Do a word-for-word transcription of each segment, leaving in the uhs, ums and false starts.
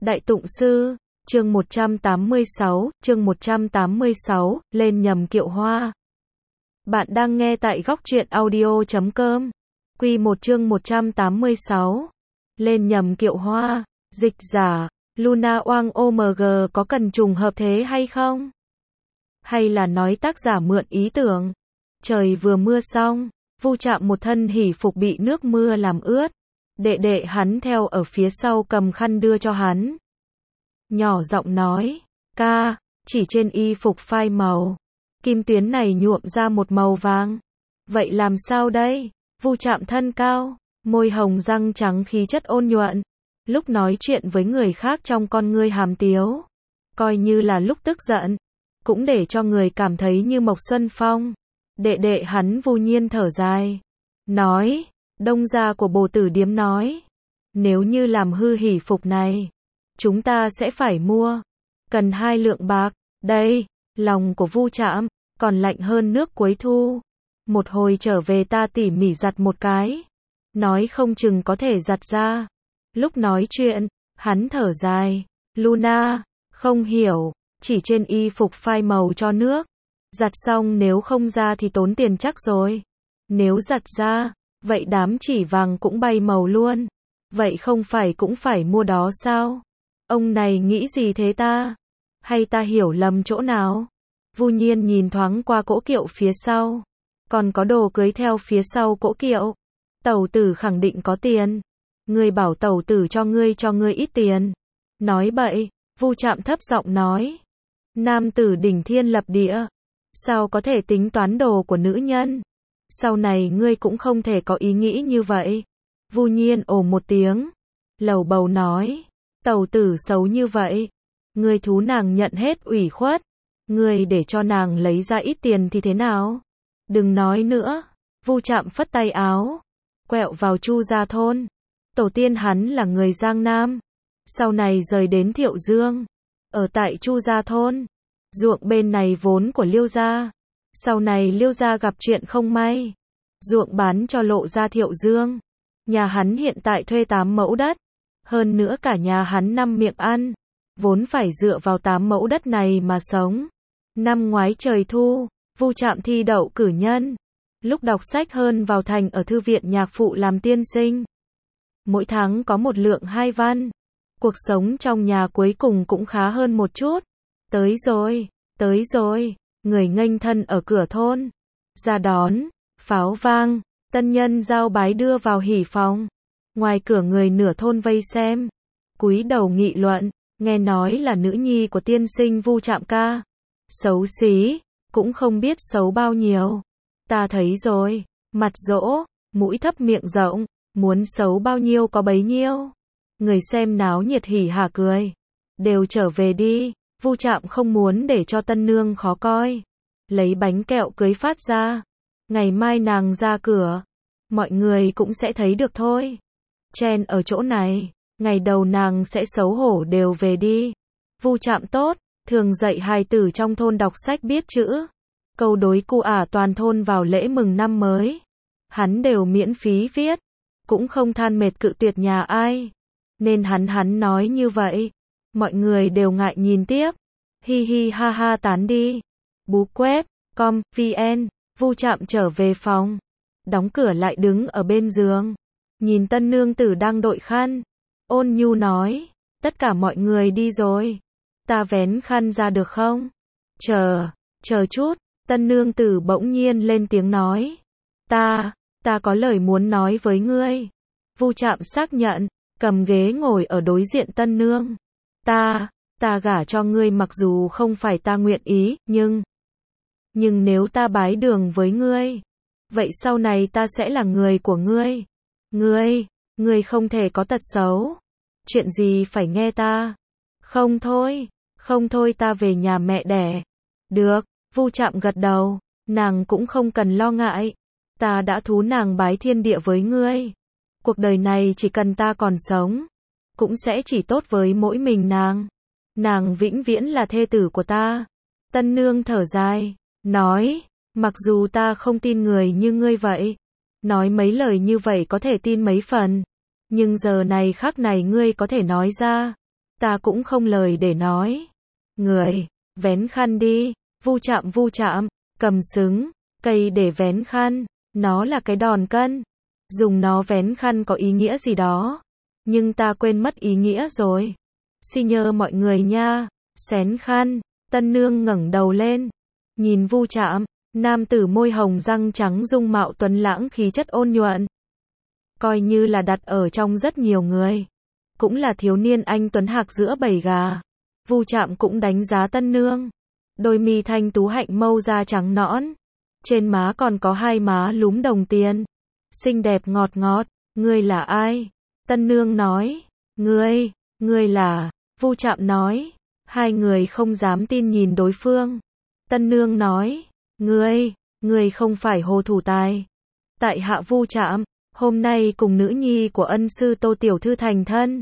Đại Tụng Sư, chương một trăm tám mươi sáu, chương một trăm tám mươi sáu, lên nhầm kiệu hoa. Bạn đang nghe tại góc truyện audio chấm com. Quy một chương một trăm tám mươi sáu. Lên nhầm kiệu hoa, dịch giả, Luna Oang ô em giê có cần trùng hợp thế hay không? Hay là nói tác giả mượn ý tưởng? Trời vừa mưa xong, Vu Trạm một thân hỉ phục bị nước mưa làm ướt. Đệ đệ hắn theo ở phía sau cầm khăn đưa cho hắn. Nhỏ giọng nói, ca, chỉ trên y phục phai màu. Kim tuyến này nhuộm ra một màu vàng. Vậy làm sao đây? Vu Trạm thân cao, môi hồng răng trắng khí chất ôn nhuận. Lúc nói chuyện với người khác trong con ngươi hàm tiếu. Coi như là lúc tức giận. Cũng để cho người cảm thấy như Mộc Xuân Phong. Đệ đệ hắn Vu Nhiên thở dài. Nói, đông gia của Bồ Tử Điếm nói. Nếu như làm hư hỉ phục này, chúng ta sẽ phải mua. Cần hai lượng bạc. Đây, lòng của Vu Trạm còn lạnh hơn nước cuối thu. Một hồi trở về ta tỉ mỉ giặt một cái. Nói không chừng có thể giặt ra. Lúc nói chuyện, hắn thở dài. Luna, không hiểu, chỉ trên y phục phai màu cho nước. Giặt xong nếu không ra thì tốn tiền chắc rồi. Nếu giặt ra, vậy đám chỉ vàng cũng bay màu luôn. Vậy không phải cũng phải mua đó sao? Ông này nghĩ gì thế ta? Hay ta hiểu lầm chỗ nào? Vu Nhiên nhìn thoáng qua cỗ kiệu phía sau. Còn có đồ cưới theo phía sau cỗ kiệu. Tẩu tử khẳng định có tiền. Ngươi bảo tẩu tử cho ngươi cho ngươi ít tiền. Nói bậy, Vu Trạm thấp giọng nói. Nam tử đỉnh thiên lập địa. Sao có thể tính toán đồ của nữ nhân? Sau này ngươi cũng không thể có ý nghĩ như vậy. Vu Nhiên ồ một tiếng. Lầu bầu nói. Tẩu tử xấu như vậy. Ngươi thú nàng nhận hết ủy khuất. Ngươi để cho nàng lấy ra ít tiền thì thế nào? Đừng nói nữa. Vu Trạm phất tay áo. Quẹo vào Chu gia thôn. Tổ tiên hắn là người Giang Nam. Sau này rời đến Thiệu Dương. Ở tại Chu gia thôn. Ruộng bên này vốn của Liêu gia. Sau này Liêu gia gặp chuyện không may. Ruộng bán cho Lộ gia Thiệu Dương. Nhà hắn hiện tại thuê tám mẫu đất. Hơn nữa cả nhà hắn năm miệng ăn. Vốn phải dựa vào tám mẫu đất này mà sống. Năm ngoái trời thu, Vu Trạm thi đậu cử nhân. Lúc đọc sách hơn vào thành ở thư viện nhạc phụ làm tiên sinh. Mỗi tháng có một lượng hai văn. Cuộc sống trong nhà cuối cùng cũng khá hơn một chút. Tới rồi, tới rồi, người nghênh thân ở cửa thôn. Ra đón, pháo vang, tân nhân giao bái đưa vào hỉ phòng. Ngoài cửa người nửa thôn vây xem. Cúi đầu nghị luận, nghe nói là nữ nhi của tiên sinh Vu Trạm ca. Xấu xí, cũng không biết xấu bao nhiêu. Ta thấy rồi, mặt dỗ, mũi thấp miệng rộng, muốn xấu bao nhiêu có bấy nhiêu. Người xem náo nhiệt hỉ hả cười. Đều trở về đi, Vu Trạm không muốn để cho tân nương khó coi. Lấy bánh kẹo cưới phát ra. Ngày mai nàng ra cửa, mọi người cũng sẽ thấy được thôi. Chen ở chỗ này, ngày đầu nàng sẽ xấu hổ đều về đi. Vu Trạm tốt, thường dạy hài tử trong thôn đọc sách biết chữ. Câu đối cu ả toàn thôn vào lễ mừng năm mới. Hắn đều miễn phí viết. Cũng không than mệt cự tuyệt nhà ai. Nên hắn hắn nói như vậy. Mọi người đều ngại nhìn tiếp. Hi hi ha ha tán đi. Bú quét, com, vn. Vu Trạm trở về phòng. Đóng cửa lại đứng ở bên giường. Nhìn tân nương tử đang đội khăn. Ôn nhu nói. Tất cả mọi người đi rồi. Ta vén khăn ra được không? Chờ, chờ chút. Tân nương tử bỗng nhiên lên tiếng nói. Ta, ta có lời muốn nói với ngươi. Vu Trạm xác nhận. Cầm ghế ngồi ở đối diện tân nương. Ta, ta gả cho ngươi mặc dù không phải ta nguyện ý, nhưng... Nhưng nếu ta bái đường với ngươi, vậy sau này ta sẽ là người của ngươi. Ngươi, ngươi không thể có tật xấu. Chuyện gì phải nghe ta? Không thôi, không thôi ta về nhà mẹ đẻ. Được, Vu Trạm gật đầu, nàng cũng không cần lo ngại. Ta đã thú nàng bái thiên địa với ngươi. Cuộc đời này chỉ cần ta còn sống, cũng sẽ chỉ tốt với mỗi mình nàng. Nàng vĩnh viễn là thê tử của ta. Tân nương thở dài, nói, mặc dù ta không tin người như ngươi vậy. Nói mấy lời như vậy có thể tin mấy phần. Nhưng giờ này khắc này ngươi có thể nói ra. Ta cũng không lời để nói. Người, vén khăn đi, vu chạm vu chạm, cầm xứng, cây để vén khăn, nó là cái đòn cân. Dùng nó vén khăn có ý nghĩa gì đó. Nhưng ta quên mất ý nghĩa rồi. Xin nhờ mọi người nha, xén khăn, tân nương ngẩng đầu lên. Nhìn vu chạm, nam tử môi hồng răng trắng dung mạo tuấn lãng khí chất ôn nhuận. Coi như là đặt ở trong rất nhiều người. Cũng là thiếu niên anh tuấn hạc giữa bầy gà. Vu chạm cũng đánh giá tân nương. Đôi mi thanh tú hạnh mâu da trắng nõn. Trên má còn có hai má lúm đồng tiền. Xinh đẹp ngọt ngọt. Ngươi là ai? Tân nương nói. Ngươi, ngươi là... Vu chạm nói. Hai người không dám tin nhìn đối phương. Tân nương nói. Ngươi, ngươi không phải Hồ Thủ Tài. Tại hạ Vu chạm, hôm nay cùng nữ nhi của ân sư Tô tiểu thư thành thân.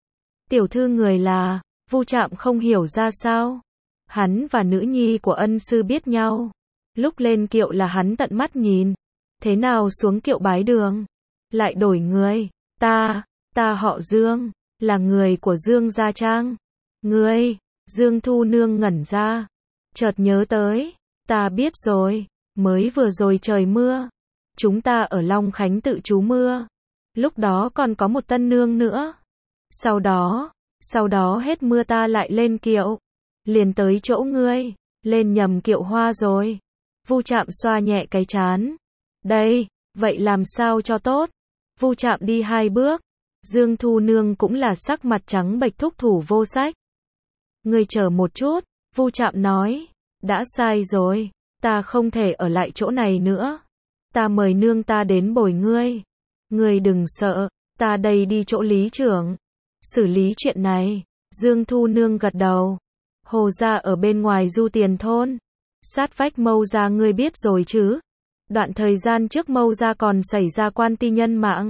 Tiểu thư người là... Vu chạm không hiểu ra sao. Hắn và nữ nhi của ân sư biết nhau. Lúc lên kiệu là hắn tận mắt nhìn. Thế nào xuống kiệu bái đường? Lại đổi người. Ta, ta họ Dương, là người của Dương Gia Trang. Ngươi, Dương Thu Nương ngẩn ra. Chợt nhớ tới. Ta biết rồi, mới vừa rồi trời mưa. Chúng ta ở Long Khánh tự trú mưa. Lúc đó còn có một tân nương nữa. Sau đó, sau đó hết mưa ta lại lên kiệu. Liền tới chỗ ngươi, lên nhầm kiệu hoa rồi. Vu chạm xoa nhẹ cái trán. Đây, vậy làm sao cho tốt? Vu chạm đi hai bước. Dương Thu Nương cũng là sắc mặt trắng bệch thúc thủ vô sách. Ngươi chờ một chút, Vu chạm nói. Đã sai rồi, ta không thể ở lại chỗ này nữa. Ta mời nương ta đến bồi ngươi. Ngươi đừng sợ, ta đây đi chỗ lý trưởng. Xử lý chuyện này. Dương Thu Nương gật đầu. Hồ gia ở bên ngoài Du Tiền thôn. Sát vách Mâu gia ngươi biết rồi chứ. Đoạn thời gian trước Mâu gia còn xảy ra quan ti nhân mạng.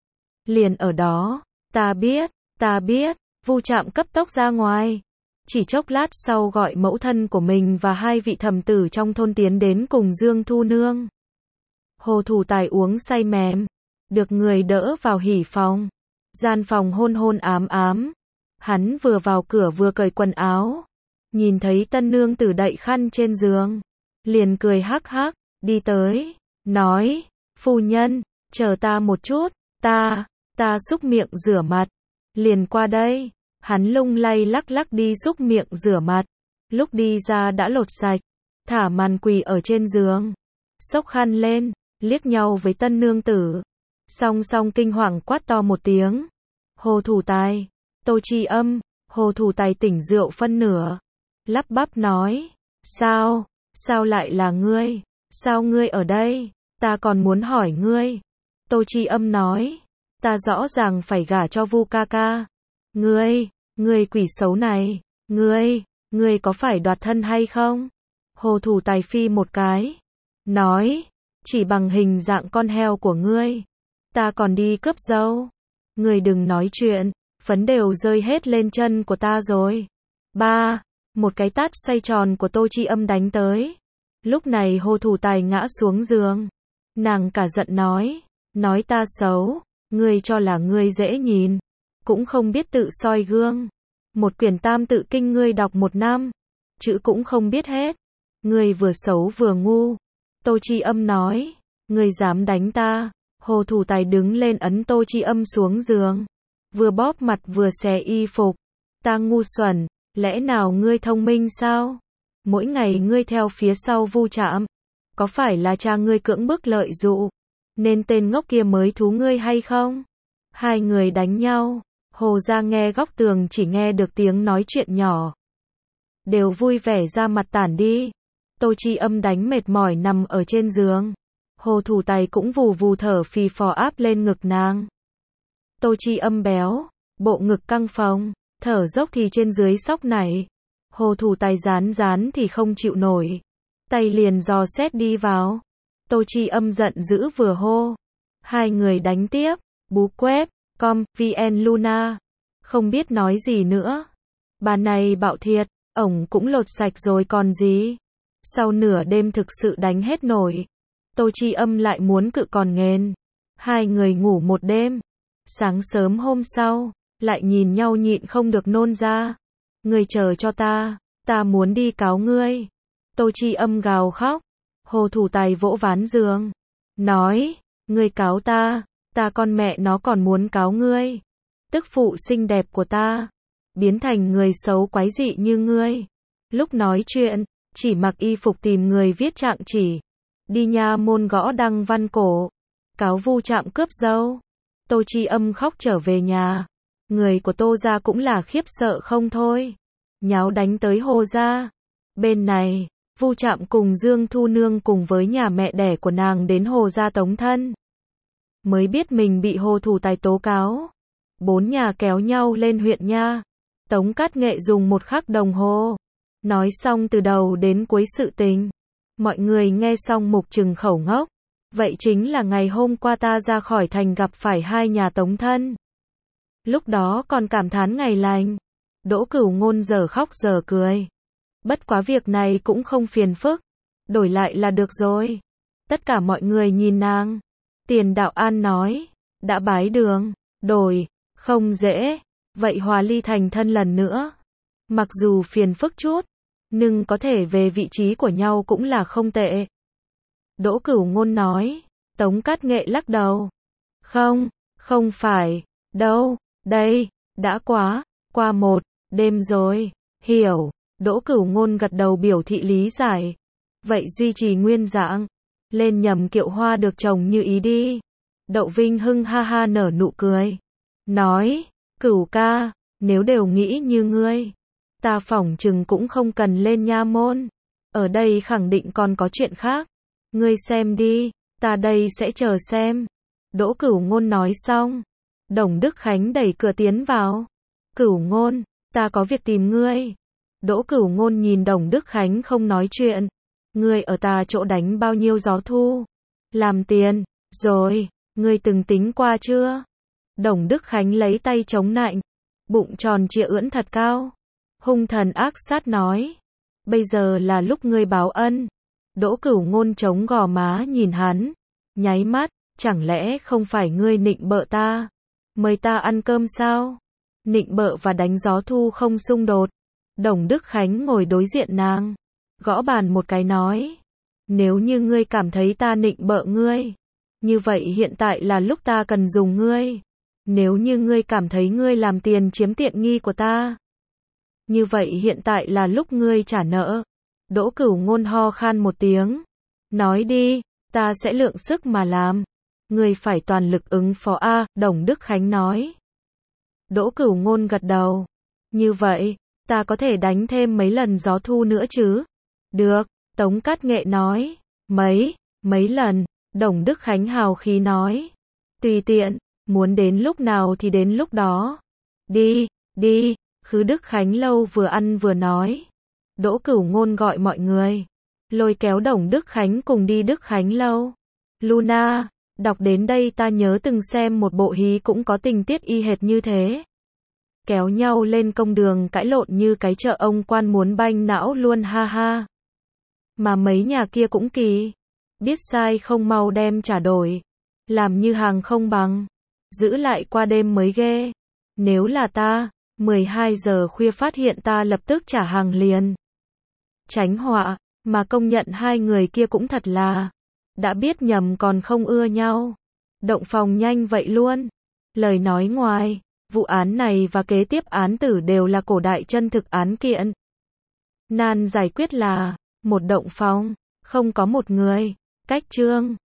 Liền ở đó. Ta biết, ta biết. Vu chạm cấp tốc ra ngoài. Chỉ chốc lát sau gọi mẫu thân của mình và hai vị thẩm tử trong thôn tiến đến cùng Dương Thu Nương. Hồ Thủ Tài uống say mềm. Được người đỡ vào hỉ phòng. Gian phòng hôn hôn ám ám. Hắn vừa vào cửa vừa cởi quần áo. Nhìn thấy tân nương tử đậy khăn trên giường. Liền cười hắc hắc, đi tới. Nói, phu nhân, chờ ta một chút. Ta, ta xúc miệng rửa mặt. Liền qua đây. Hắn lung lay lắc lắc đi xúc miệng rửa mặt. Lúc đi ra đã lột sạch. Thả màn quỳ ở trên giường. Xốc khăn lên, liếc nhau với tân nương tử. Song song kinh hoàng quát to một tiếng. Hồ Thủ Tài, Tô Tri Âm. Hồ Thủ Tài tỉnh rượu phân nửa. Lắp bắp nói. Sao, sao lại là ngươi? Sao ngươi ở đây? Ta còn muốn hỏi ngươi. Tô Tri Âm nói. Ta rõ ràng phải gả cho Vu ca ca. Ngươi, ngươi quỷ xấu này. Ngươi, ngươi có phải đoạt thân hay không? Hồ Thủ Tài phi một cái. Nói. Chỉ bằng hình dạng con heo của ngươi. Ta còn đi cướp dâu. Ngươi đừng nói chuyện. Phấn đều rơi hết lên chân của ta rồi. Ba. Một cái tát xoay tròn của Tô Tri Âm đánh tới. Lúc này Hồ Thủ Tài ngã xuống giường. Nàng cả giận nói. Nói ta xấu. Ngươi cho là ngươi dễ nhìn. Cũng không biết tự soi gương. Một quyển tam tự kinh ngươi đọc một năm. Chữ cũng không biết hết. Ngươi vừa xấu vừa ngu. Tô Tri Âm nói. Ngươi dám đánh ta. Hồ Thủ Tài đứng lên ấn Tô Tri Âm xuống giường. Vừa bóp mặt vừa xé y phục. Ta ngu xuẩn. Lẽ nào ngươi thông minh sao? Mỗi ngày ngươi theo phía sau Vu chạm. Có phải là cha ngươi cưỡng bức lợi dụ? Nên tên ngốc kia mới thú ngươi hay không? Hai người đánh nhau. Hồ ra nghe góc tường chỉ nghe được tiếng nói chuyện nhỏ. Đều vui vẻ ra mặt tản đi. Tô Tri Âm đánh mệt mỏi nằm ở trên giường. Hồ Thủ Tài cũng vù vù thở phì phò áp lên ngực nàng. Tô Tri Âm béo, bộ ngực căng phồng, thở dốc thì trên dưới sóc nảy. Hồ Thủ Tài rán rán thì không chịu nổi. Tay liền dò xét đi vào. Tô Tri Âm giận dữ vừa hô. Hai người đánh tiếp. Bú quét, com, vn Luna. Không biết nói gì nữa. Bà này bạo thiệt, ổng cũng lột sạch rồi còn gì. Sau nửa đêm thực sự đánh hết nổi. Tô Tri Âm lại muốn cự còn nghền. Hai người ngủ một đêm. Sáng sớm hôm sau, lại nhìn nhau nhịn không được nôn ra. Ngươi chờ cho ta, ta muốn đi cáo ngươi. Tô Chi Âm gào khóc. Hồ Thủ Tài vỗ ván giường, nói, ngươi cáo ta, ta con mẹ nó còn muốn cáo ngươi. Tức phụ xinh đẹp của ta, biến thành người xấu quái dị như ngươi. Lúc nói chuyện, chỉ mặc y phục tìm người viết trạng chỉ. Đi nha môn gõ đăng văn cổ. Cáo Vu Trạm cướp dâu. Tô Chi Âm khóc trở về nhà. Người của Tô gia cũng là khiếp sợ không thôi. Nháo đánh tới Hồ gia. Bên này, Vu Trạm cùng Dương Thu Nương cùng với nhà mẹ đẻ của nàng đến Hồ gia tống thân. Mới biết mình bị Hồ Thủ Tài tố cáo. Bốn nhà kéo nhau lên huyện nha. Tống Cát Nghệ dùng một khắc đồng hồ. Nói xong từ đầu đến cuối sự tình. Mọi người nghe xong mục trừng khẩu ngốc. Vậy chính là ngày hôm qua ta ra khỏi thành gặp phải hai nhà tống thân. Lúc đó còn cảm thán ngày lành. Đỗ Cửu Ngôn giờ khóc giờ cười. Bất quá việc này cũng không phiền phức. Đổi lại là được rồi. Tất cả mọi người nhìn nàng. Tiền Đạo An nói. Đã bái đường. Đổi. Không dễ. Vậy hòa ly thành thân lần nữa. Mặc dù phiền phức chút. Nhưng có thể về vị trí của nhau cũng là không tệ. Đỗ Cửu Ngôn nói. Tống Cát Nghệ lắc đầu. Không. Không phải. Đâu. Đây. Đã quá. Qua một. Đêm rồi. Hiểu. Đỗ Cửu Ngôn gật đầu biểu thị lý giải. Vậy duy trì nguyên dạng. Lên nhầm kiệu hoa được trồng như ý đi. Đậu Vinh Hưng ha ha nở nụ cười. Nói. Cửu ca. Nếu đều nghĩ như ngươi. Ta phỏng chừng cũng không cần lên nha môn. Ở đây khẳng định còn có chuyện khác. Ngươi xem đi. Ta đây sẽ chờ xem. Đỗ Cửu Ngôn nói xong. Đồng Đức Khánh đẩy cửa tiến vào. Cửu Ngôn. Ta có việc tìm ngươi. Đỗ Cửu Ngôn nhìn Đồng Đức Khánh không nói chuyện. Ngươi ở ta chỗ đánh bao nhiêu gió thu? Làm tiền. Rồi. Ngươi từng tính qua chưa? Đồng Đức Khánh lấy tay chống nạnh. Bụng tròn trịa ưỡn thật cao. Hung thần ác sát nói. Bây giờ là lúc ngươi báo ân. Đỗ Cửu Ngôn chống gò má nhìn hắn. Nháy mắt. Chẳng lẽ không phải ngươi nịnh bợ ta? Mời ta ăn cơm sao? Nịnh bợ và đánh gió thu không xung đột. Đồng Đức Khánh ngồi đối diện nàng. Gõ bàn một cái nói. Nếu như ngươi cảm thấy ta nịnh bợ ngươi. Như vậy hiện tại là lúc ta cần dùng ngươi. Nếu như ngươi cảm thấy ngươi làm tiền chiếm tiện nghi của ta. Như vậy hiện tại là lúc ngươi trả nợ. Đỗ Cửu Ngôn ho khan một tiếng. Nói đi, ta sẽ lượng sức mà làm. Ngươi phải toàn lực ứng phó a, Đồng Đức Khánh nói. Đỗ Cửu Ngôn gật đầu. Như vậy, ta có thể đánh thêm mấy lần gió thu nữa chứ? Được, Tống Cát Nghệ nói. Mấy, mấy lần, Đồng Đức Khánh hào khí nói. Tùy tiện, muốn đến lúc nào thì đến lúc đó. Đi, đi, Khứ Đức Khánh lâu vừa ăn vừa nói. Đỗ Cửu Ngôn gọi mọi người. Lôi kéo Đồng Đức Khánh cùng đi Đức Khánh lâu. Luna, đọc đến đây ta nhớ từng xem một bộ hí cũng có tình tiết y hệt như thế. Kéo nhau lên công đường cãi lộn như cái chợ ông quan muốn banh não luôn ha ha. Mà mấy nhà kia cũng kỳ. Biết sai không mau đem trả đổi. Làm như hàng không bằng. Giữ lại qua đêm mới ghê. Nếu là ta, mười hai giờ khuya phát hiện ta lập tức trả hàng liền. Tránh họa, mà công nhận hai người kia cũng thật là. Đã biết nhầm còn không ưa nhau. Động phòng nhanh vậy luôn. Lời nói ngoài. Vụ án này và kế tiếp án tử đều là cổ đại chân thực án kiện. Nan giải quyết là, một động phòng, không có một người, cách chương.